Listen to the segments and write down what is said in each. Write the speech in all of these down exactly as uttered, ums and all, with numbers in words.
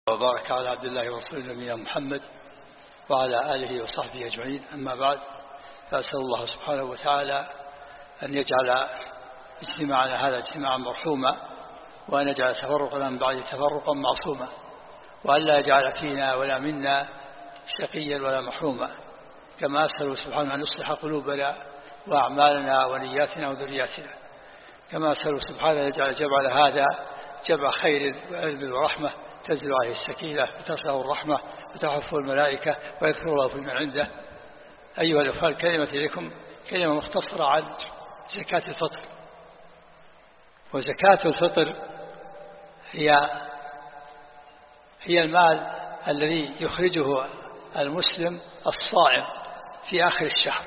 وبارك على عبد الله ورسوله نبينا محمد وعلى آله وصحبه أجمعين. أما بعد، فأسأل الله سبحانه وتعالى أن يجعل اجتماعنا هذا اجتماعا مرحوما، وأن يجعل تفرقنا من بعد تفرقا معصوما، وأن لا يجعل فينا ولا منا شقيا ولا محروما. كما أسأل سبحانه أن يصلح قلوبنا وأعمالنا ونياتنا وذرياتنا. كما أسأل سبحانه أن يجعل جمعنا هذا جمع خير وعلم ورحمة، تنزل عليه السكينة وتصله الرحمة وتحفه الملائكة ويذكر الله في من عنده. أيها الأخوة، الكلمة إليكم كلمة مختصرة عن زكاة الفطر. وزكاة الفطر هي هي المال الذي يخرجه المسلم الصائم في آخر الشهر.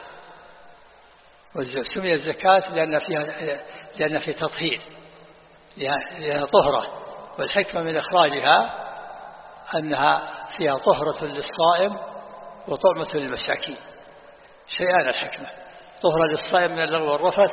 وسمي الزكاة لأن فيها لأن في تطهير، لأنها طهرة، والحكمة من إخراجها أنها فيها طهرة للصائم وطعمة للمساكين. شيئان الحكمة: طهرة للصائم من اللغو والرفث،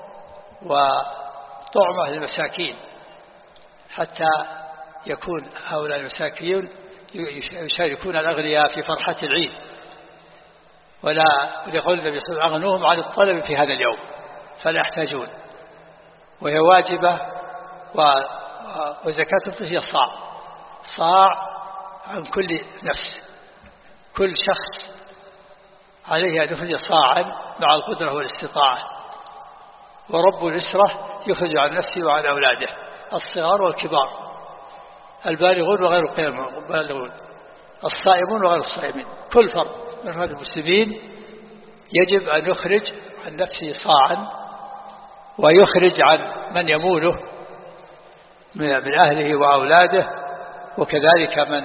وطعمة للمساكين، حتى يكون هؤلاء المساكين يشاركون الأغنياء في فرحة العيد. ولا يقول النبي صلى الله عليه وسلم: أغنوهم عن الطلب في هذا اليوم فلا يحتاجون. وهي واجبة. وزكاة الفطر هي صاع صاع عن كل نفس. كل شخص عليه أن يخرج صاعا مع القدرة والاستطاعة. ورب الأسرة يخرج عن نفسه وعن أولاده، الصغار والكبار، البالغون وغير البالغون، الصائمون وغير الصائمين. كل فرد من هذه المسلمين يجب أن يخرج عن نفسه صاعا، ويخرج عن من يموله من أهله وأولاده، وكذلك من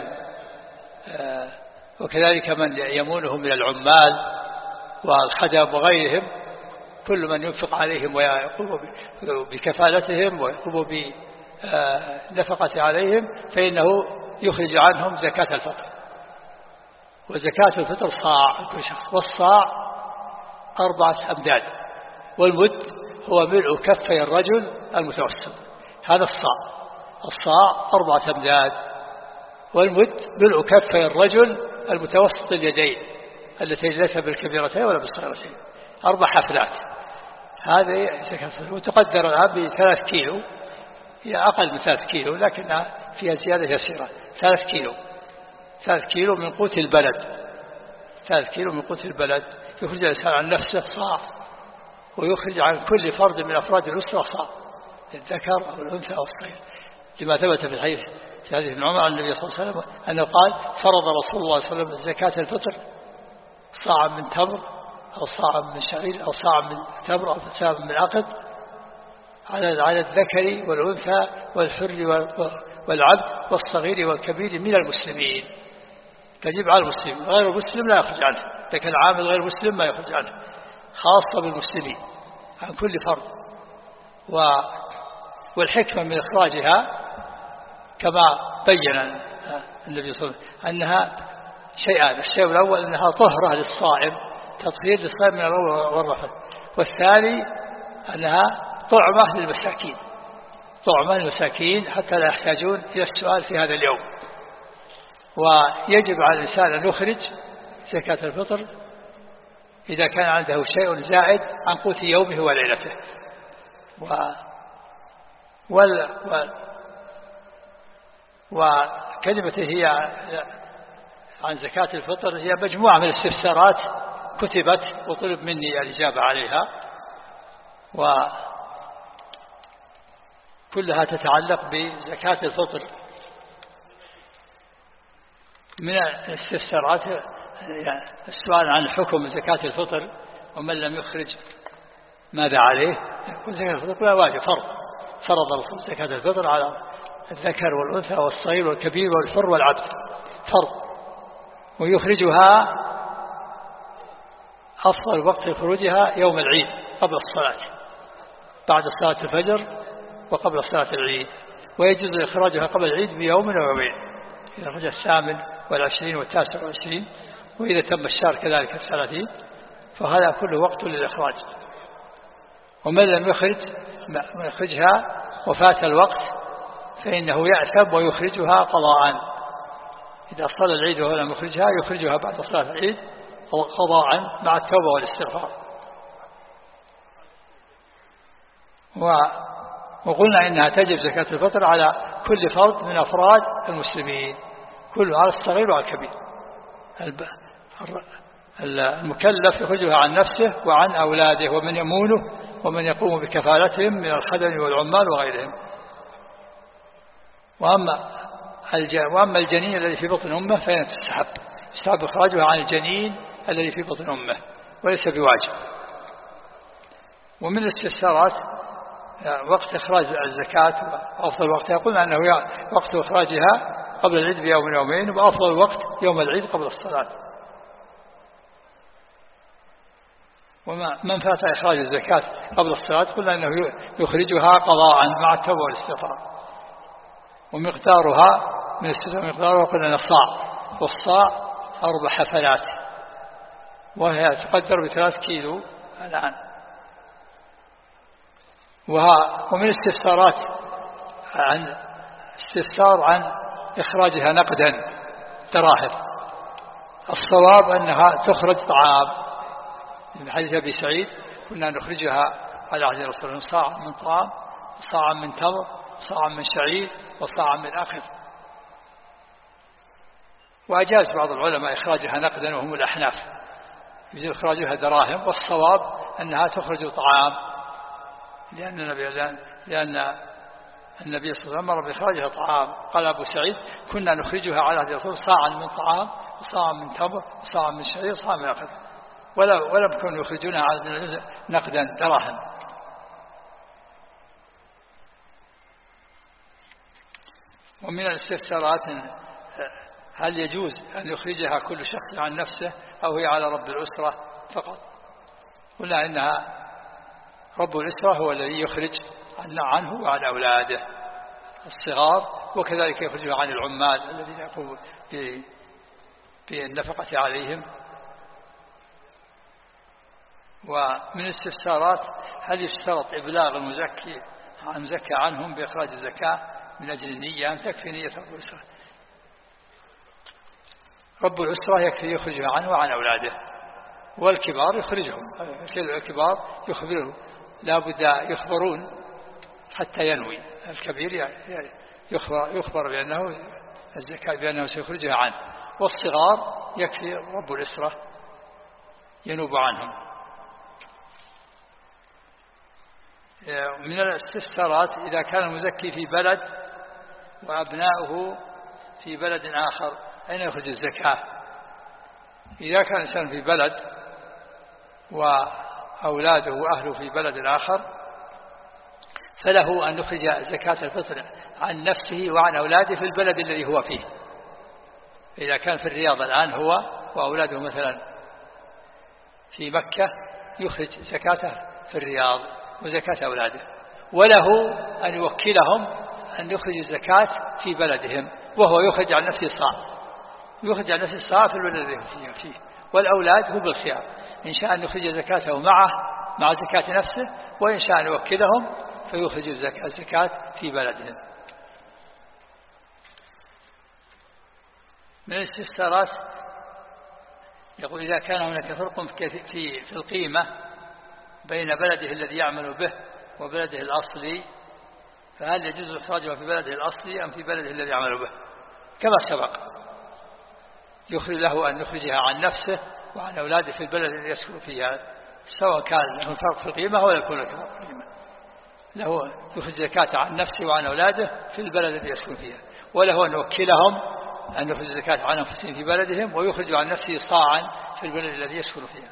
وكذلك من يمونه من العمال والخدم وغيرهم. كل من ينفق عليهم ويقوم بكفالتهم ويقوم بالنفقة عليهم فإنه يخرج عنهم زكاة الفطر. وزكاة الفطر صاع كل شخص، والصاع أربعة أمداد، والمد هو ملء كفي الرجل المتوسط. هذا الصاع. الصاع أربعة أمداد، والمد ملء كفي الرجل المتوسط اليدين التي ليس بالكبيرتين ولا بالصغيرتين. أربع حفلات. هذه زكاة الفطر، وتقدر الآن بثلاث كيلو. هي أقل من ثلاث كيلو لكنها فيها زيادة يسيرة. ثلاث كيلو ثلاث كيلو من قوت البلد. ثلاث كيلو من قوت البلد يخرج الإنسان عن نفسه صاع، ويخرج عن كل فرد من أفراد الأسرة صاع، الذكر أو الأنثى أو الصغير، لما ثبت في الحديث في حديث ابن عمر عن النبي صلى الله عليه وسلم أنه قال: فرض رسول الله صلى الله عليه وسلم زكاة الفطر صاع من تمر أو صاع من شعير أو صاع من تمر أو صاع من عقد على على الذكر والأنثى والحر والعبد والصغير والكبير من المسلمين. تجب على المسلم، غير المسلم لا يخرج عنه. لكن العامل غير المسلم ما يخرج عنه، خاصة بالمسلمين، عن كل فرد. و والحكمة من إخراجها كما بين النبي صلى الله عليه وسلم أنها شيئان: الشيء الأول أنها طهرة للصائم، تطهير للصائم من اللغو والرفث. والثاني أنها طعمة للمساكين، طعمة للمساكين حتى لا يحتاجون إلى السؤال في هذا اليوم. ويجب على الإنسان أن يخرج زكاة الفطر إذا كان عنده شيء زائد عن قوت يومه وليلته. و وال و وكلمته هي عن زكاة الفطر هي مجموعة من الاستفسارات كتبت وطلب مني الإجابة عليها، وكلها تتعلق بزكاة الفطر. من الاستفسارات السؤال عن حكم زكاة الفطر، ومن لم يخرج ماذا عليه. زكاة الفطر واجب، فرض. فرض الرسول زكاة الفطر على الذكر والأنثى والصغير والكبير والحر والعبد، فرض. ويخرجها أفضل وقت خروجها يوم العيد قبل الصلاة، بعد صلاة الفجر وقبل صلاة العيد. ويجوز إخراجها قبل العيد بيوم ويومين، إذا خرج الثامن والعشرين والتاسع والعشرين، وإذا تم الشهر كذلك الثلاثين، فهذا كله وقت للإخراج. ومن لم يخرج يخرجها وفات الوقت فإنه يأثم ويخرجها قضاء إذا صلى العيد وهو لم يخرجها يخرجها بعد صلاة العيد قضاء مع التوبة والاستغفار. وقلنا إنها تجب زكاة الفطر على كل فرد من أفراد المسلمين، كله على الصغير وعلى الكبير. المكلف يخرجها عن نفسه وعن أولاده ومن يمونه ومن يقوم بكفالتهم من الخدم والعمال وغيرهم. وأما وأما الجنين الذي في بطن أمه فإن تستحب يستحب إخراجها عن الجنين الذي في بطن أمه وليس بواجب. ومن الاستفسارات وقت إخراج الزكاة وأفضل وقتها، قلنا أنه وقت إخراجها قبل العيد بيوم يومين، وأفضل وقت يوم العيد قبل الصلاة. وما من فات إخراج الزكاة قبل الصلاة قلنا أنه يخرجها قضاء مع التوبة والاستغفار. ومقدارها من الستة مقدارها قلنا الصاع، والصاع أربع حفلات، وهي تقدر بثلاث كيلو الآن. ومن استفسارات عن استفسار عن إخراجها نقدا دراهم، الصواب أنها تخرج طعام. من حديث أبي سعيد كنا نخرجها على عهد رسول الله صاعا من طعام، صاعا من تمر، صاعا من شعير، وصاعا من أخذ. وأجاز بعض العلماء إخراجها نقدا وهم الأحناف، يجوز إخراجها دراهم، والصواب أنها تخرج طعام، لأن النبي لأن النبي صلى الله عليه وسلم أمر بإخراجها طعام. قال أبو سعيد كنا نخرجها على عهد رسول الله صاعا من طعام، وصاعا من تمر، وصاعا من شعير، وصاعا من أخذ، ولا ولم يكونوا يخرجونها نقدا دراهم. ومن الاستفسارات هل يجوز أن يخرجها كل شخص عن نفسه أو هي على رب الأسرة فقط؟ قلنا إنها رب الأسرة هو الذي يخرج عنه وعن أولاده الصغار، وكذلك يخرجها عن العمال الذين يقومون بالنفقة عليهم. ومن الاستفسارات هل يشترط إبلاغ المزكي عن زكى عنهم بإخراج الزكاة من أجل النية أم تكفي نية رب الأسرة؟ رب الأسرة يكفي يخرجها عنه وعن أولاده، والكبار يخرجهم، الكبار يخبرهم، لا بد يخبرون حتى ينوي. الكبير يخبر, يخبر بأنه الزكاة بأنه سيخرجها عنه، والصغار يكفي رب الأسرة ينوب عنهم. من الاستفسارات إذا كان المزكي في بلد وأبناؤه في بلد آخر أين يخرج الزكاة؟ إذا كان الإنسان في بلد وأولاده وأهله في بلد آخر فله أن يخرج زكاة الفطر عن نفسه وعن أولاده في البلد الذي هو فيه. إذا كان في الرياض الآن هو وأولاده مثلا في مكة يخرج زكاته في الرياض وزكاة أولاده، وله أن يوكلهم أن يخرج الزكاة في بلدهم، وهو يخرج عن نفسه الصاع، يخرج عن نفسه الصاع في البلد الذي هو فيه. والأولاد هو بالخيار، إن شاء أن يخرج زكاته معه مع زكاة نفسه، وإن شاء أن يوكلهم فيخرج الزكاة في بلدهم. من الاستفسارات يقول إذا كان هناك فرق في في القيمة بين بلده الذي يعمل به وبلده الأصلي، فهل يجوز إخراجها في بلده الأصلي أم في بلده الذي يعمل به؟ كما سبق يخرج له أن يخرجها عن نفسه وعن أولاده في البلد الذي يسكن فيها، سواء كان له فرق في القيمة ولا يكون له فرق في القيمة، له يخرج زكاة عن نفسه وعن أولاده في البلد الذي يسكن فيها، وله أن يوكلهم أن يخرج زكاة عن أنفسهم في بلدهم ويخرج عن نفسه صاعا في البلد الذي يسكن فيها.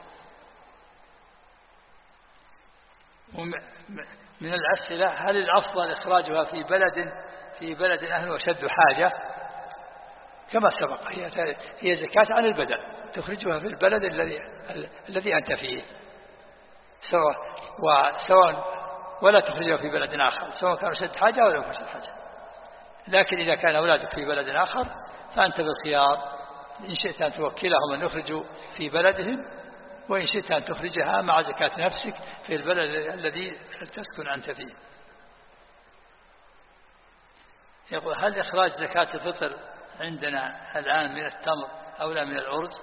من الأسئلة هل الأفضل إخراجها في بلد في بلد أهل وشد حاجة؟ كما سبق هي هي زكاة عن البدن، تخرجها في البلد الذي الذي أنت فيه سواء وسواء ولا تخرجها في بلد آخر، سواء كان شد حاجة ولا شد حاجة. لكن إذا كان أولادك في بلد آخر فأنت بالخيار، إن شئت أن توكلهم أن يخرجوا في بلدهم، وإن شئت أن تخرجها مع زكاة نفسك في البلد الذي تسكن أنت فيه. يقول هل إخراج زكاة الفطر عندنا الآن من التمر أولى من الأرز؟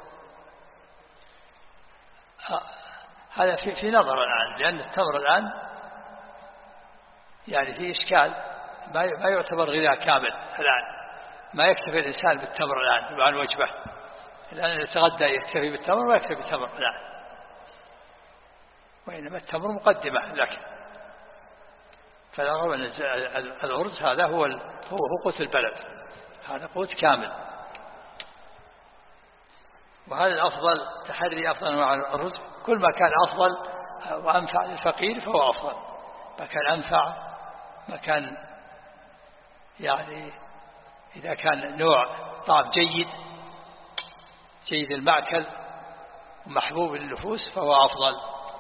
هذا في, في نظر الآن، لأن التمر الآن يعني فيه إشكال، ما ما يعتبر غذاء كامل الآن، ما يكتفي الإنسان بالتمر الآن عن وجبه، الآن يتغدى يكتفي بالتمر ويكتفي بالتمر الآن، وإنما التمر مقدمة لك. فالأغرب أن الأرز هذا هو هو قوت البلد، هذا قوت كامل، وهذا الأفضل تحري أفضل أنواع الرز، كل ما كان أفضل وأنفع للفقير فهو أفضل، ما كان أنفع، ما كان يعني إذا كان نوع طعم جيد جيد المأكل ومحبوب للنفوس فهو أفضل.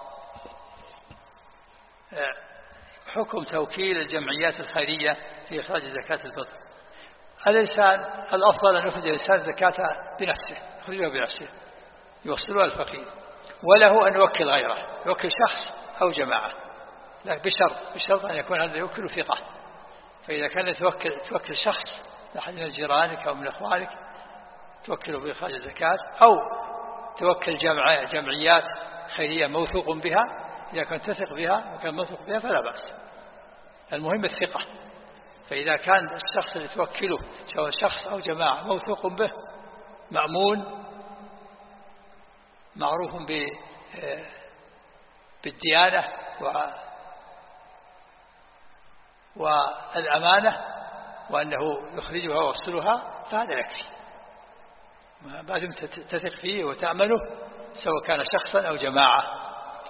حكم توكيل الجمعيات الخيرية في إخراج زكاة الفطر. الإنسان الأفضل أن يخرج الإنسان زكاة بنفسه، يخرجها بنفسه يوصلها الفقير، وله أن يوكل غيره، يوكل شخص أو جماعة، لكن بشرط بشرط أن يكون هذا يوكل ثقة. فإذا كان توكل توكل شخص أحد من جيرانك أو من إخوانك توكله بإخراج الزكاة، أو توكل جمع جمعيات خيرية موثوق بها، إذا كنت تثق بها وكان موثوق بها فلا بأس، المهم الثقة. فإذا كان الشخص اللي توكله سواء شخص أو جماعة موثوق به مأمون معروف بالديانة والأمانة وأنه يخرجها ويوصلها فهذا يكفي، ما دمت تثق فيه وتأمنه سواء كان شخصا أو جماعة.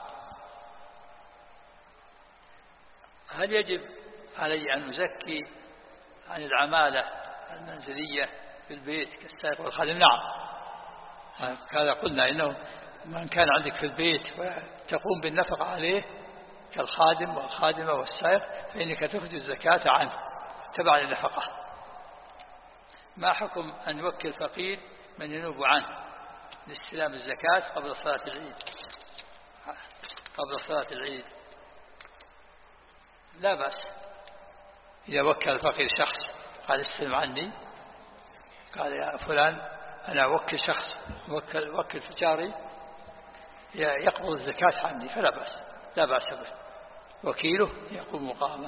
هل يجب علي أن أزكي عن العمالة المنزلية في البيت كالسائق والخادم؟ نعم، هذا قلنا إنه من كان عندك في البيت وتقوم بالنفقة عليه كالخادم والخادمة والسائق فإنك تخرج الزكاة عنه تبع للنفقة. ما حكم أن يوكل فقير من ينوب عنه لاستلام الزكاة قبل صلاة العيد؟ قبل صلاة العيد لا بأس، إذا وكل الفقير شخص قال استلم عني، قال يا فلان أنا أوكل شخص وكل وكل فجاري يقبض الزكاة عني فلا بأس، لا بأس به، وكيله يقوم مقامه.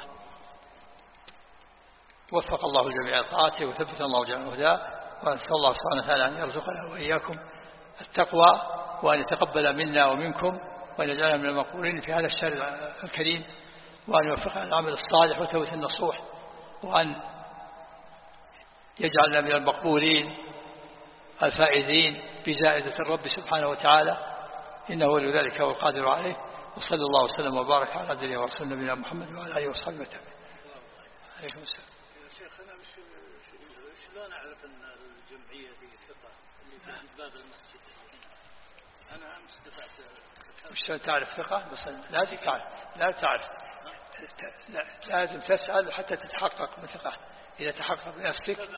وفق الله جميع طاعته وثبت الله جميع هداه، ونسأل الله سبحانه وتعالى أن يرزقنا وإياكم التقوى وأن يتقبل منا ومنكم وأن يجعلنا من المقبولين في هذا الشهر الكريم، وأن يوفقنا العمل الصالح وتوبة النصوح، وأن يجعلنا من المقبولين الفائزين بزائدة الرب سبحانه وتعالى، إنه ولي ذلك والقادر عليه. وصلى الله وسلم وبارك على عبده ورسول نبينا محمد وعلى آله وصحبه وسلم. عليكم السلام. يا شيخ أنا شلون أعرف أن الجمعية دي ثقة اللي في باب المسجد؟ أنا أمس دفعت. وش تعرف ثقة؟ بس لا تعرف لا تعرف لازم تسأل حتى تتحقق من ثقة. إذا تحقق بنفسك